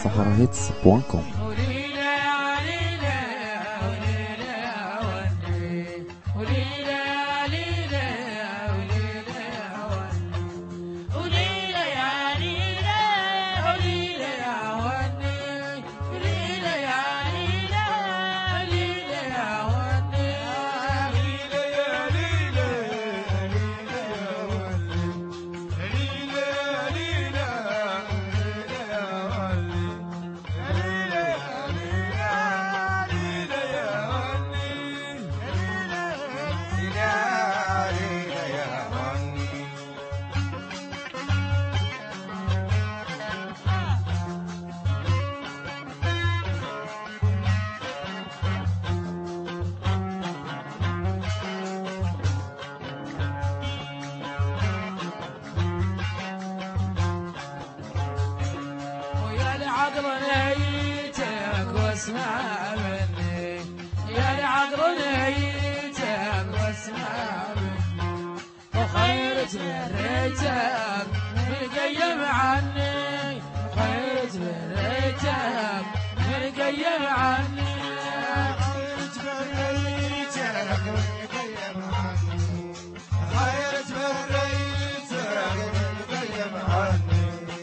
saharahits.com. عقل نهيتك واسمع مني، يا العقل نهيتك واسمع مني، وخير تبريتك مرقيم عني، خير تبريتك مرقيم عني، خير تبريتك مرقيم عني، خير تبريتك مرقيم عني.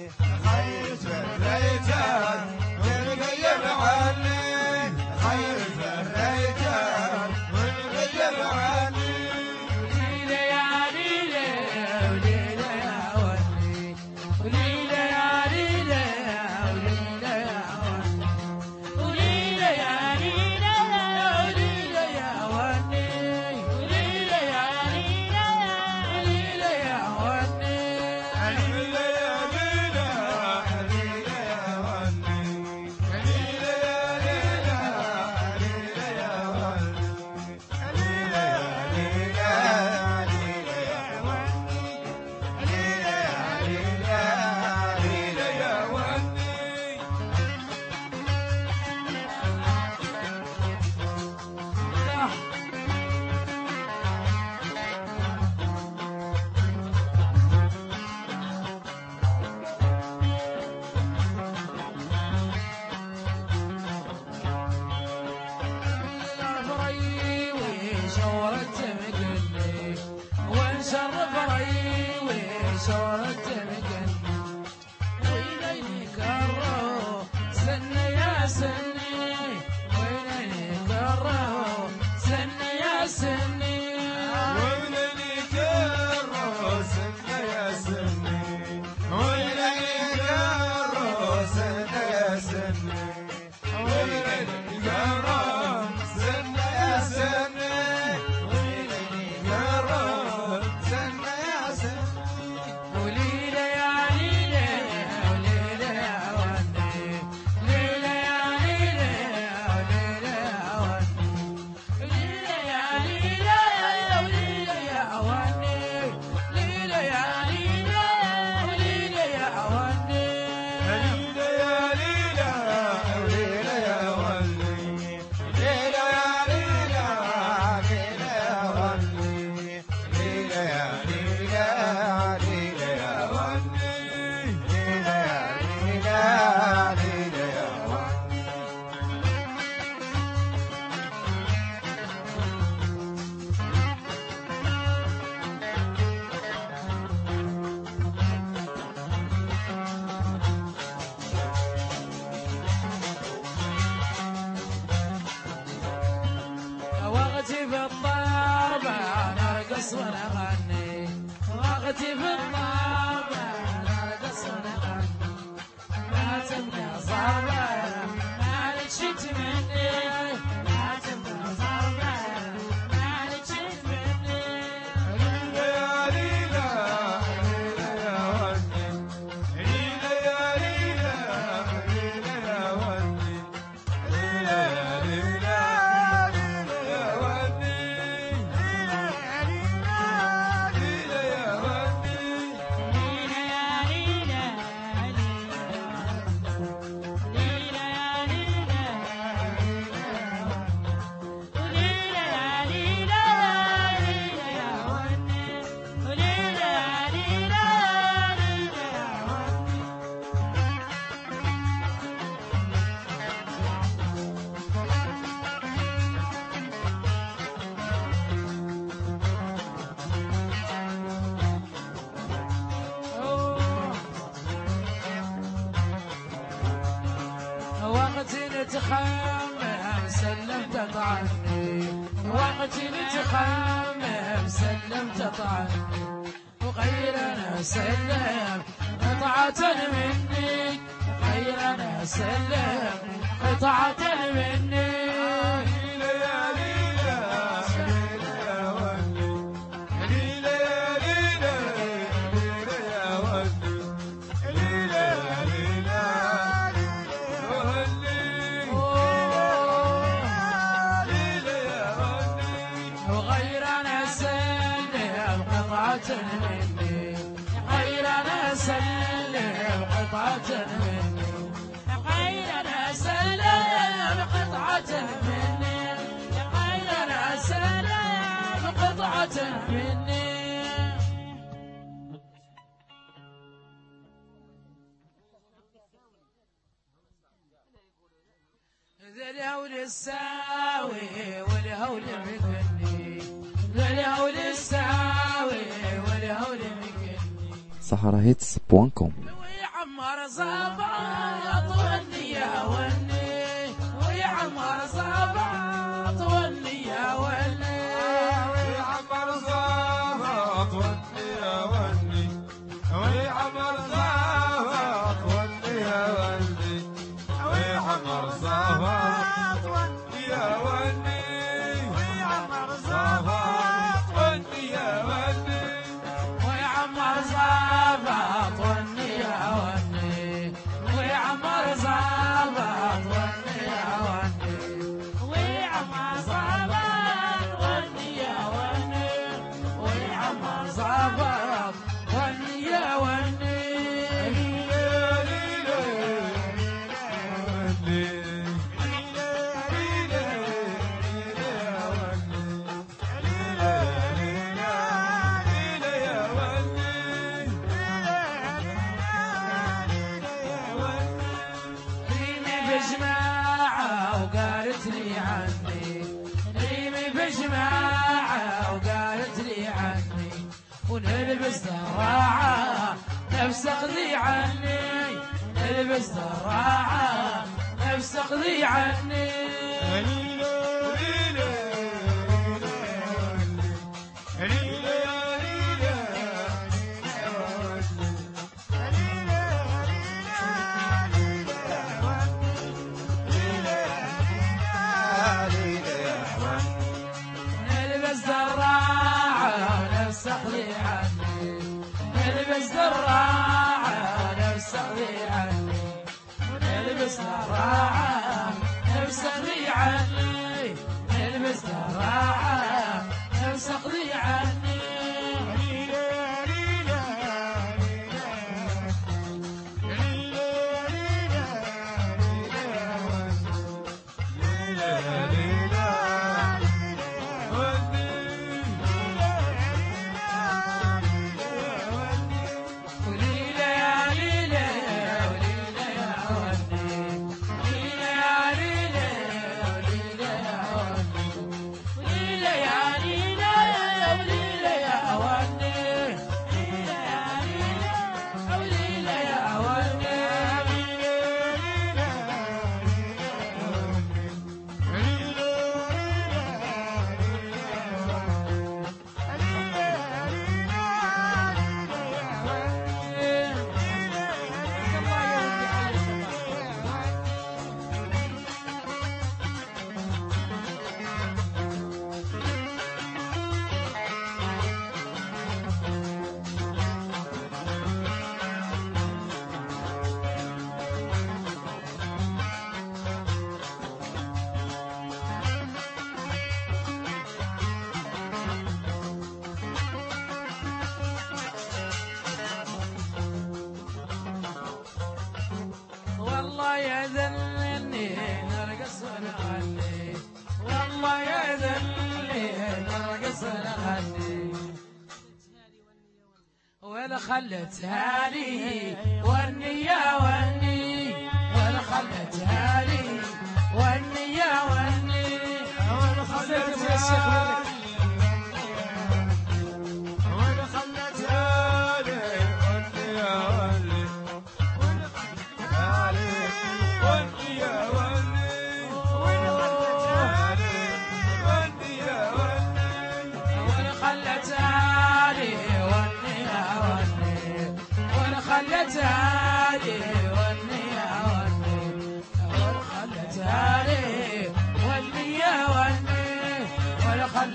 وقتي بالضربة نرقص ونغني، وقتي بالضربة نرقص ونغني، ما تبقى صعبة ما نشت مني، ما تبقى صعبة ما نشت مني. ليلى يا ليلى ليلى يا ودي، ليلى يا ليلى ليلى يا ودي، ليلى يا ليلى. تخمم سلمت طعني وقت تخمم سلمت طعني وغير أنا سلم قطعة مني غير أنا سلم قطعة مني مني غير أنا سلم قطعة مني غير أنا سلم قطعة مني غير أنا سلم قطعة مني ذا الهول الساوي والهول بكني ذا الهول الساوي saharahits.com ويعمر صباط والنية والني ويعمر صباط والنية والني ويعمر صباط والنية والني ويعمر صباط والنية والني ويعمر صباط والنية والني ويعمر صباط والنية والني ويعمر صباط والنية والني ويعمر صباط والنية والني ويعمر صباط والنية والني ويعمر صباط والنية والني ونلبس ذراعة نفس اخذي عني نلبس ذراعة نفس اخذي عني نلبس ذراعة نفس اخذي عني نلبس ذراعة نفس اخذي عني نلبس ذراعة نفس اخذي عني نلبس ذراعة نفس اخذي عني والله يذلني نرقص ونغني والله يذلني نرقص ونغني ولا خلتها لي والنية والني ولا خلتها لي والنية والني ولا خلتها لي ولا خلتها لي والنية والني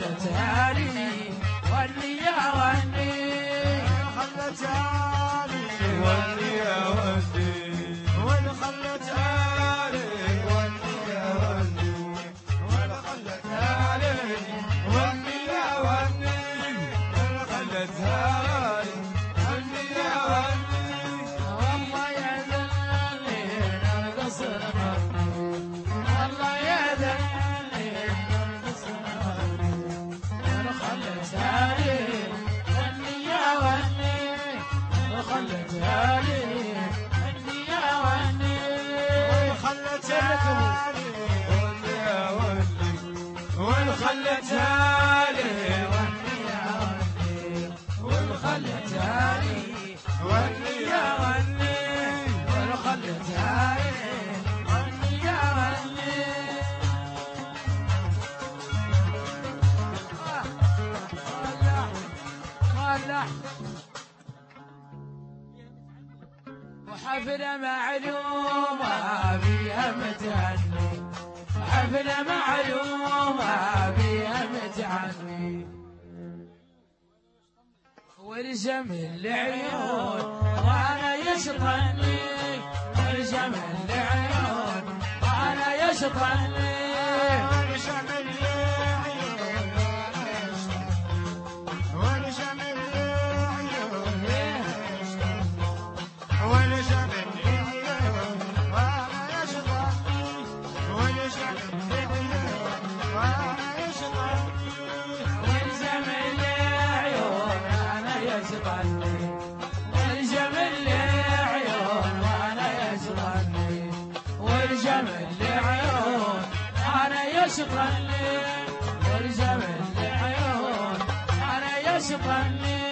خلتها لي وني يا وني خلتها لي وني يا وني وين خلتها لي وني يا وني وين خلتها لي وني يا وني وين خلتها لي وني يا وني والله يا ذلي نرقص المغني والله يا ذلي نرقص المغني وين خلتها لي وني يا وني وين خلتها لي وني يا وني وين خلتها لي وني يا وني وين خلتها لي وني يا وني وين خلتها لي وني يا وني وين خلتها لي وني يا وني والله وحفلة معلومة بيها متعني وحفلة معلومة بيها متعني والجمل العيون وانا يشطني والجمل العيون وانا يشطني والجمل العيون والجمل العيون والجمل العيون وانا يشطني والجمل العيون وانا يشطني والجمل العيون وانا يشطني والجمل العيون وانا يشطني والجمل العيون وانا يشطني والجمل العيون وانا يشطني